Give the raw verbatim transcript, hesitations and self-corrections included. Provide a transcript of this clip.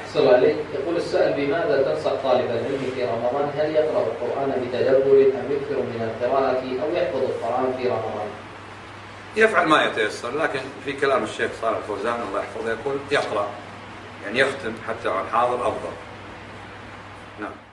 صلى الله عليه. يقول السائل: بماذا تنصح طالب العلم في رمضان؟ هل يقرأ القرآن بتدبر أم يكثر من القراءة أو يحفظ القرآن في رمضان؟ يفعل ما يتيسر، لكن في كلام الشيخ صالح الفوزان الله يحفظه يقول يقرأ، يعني يختم حتى عن حاضر أفضل. نعم.